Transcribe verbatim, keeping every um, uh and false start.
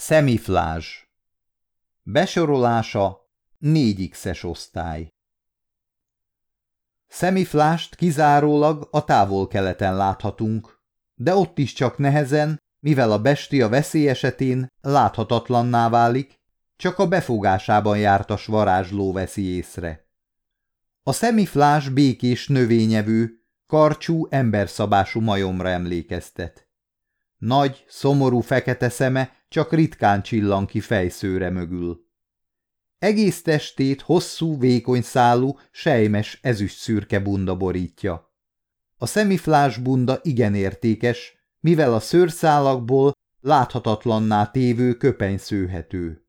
Szemiflázs. Besorolása négy X-es osztály. Szemiflást kizárólag a távol-keleten láthatunk, de ott is csak nehezen, mivel a bestia veszély esetén láthatatlanná válik, csak a befogásában jártas varázsló veszi észre. A szemiflás békés növényevő, karcsú, emberszabású majomra emlékeztet. Nagy, szomorú fekete szeme csak ritkán csillan ki fejszőre mögül. Egész testét hosszú, vékony szálú, selymes, ezüstszürke bunda borítja. A szemiflás bunda igen értékes, mivel a szőrszálakból láthatatlanná tévő köpeny szőhető.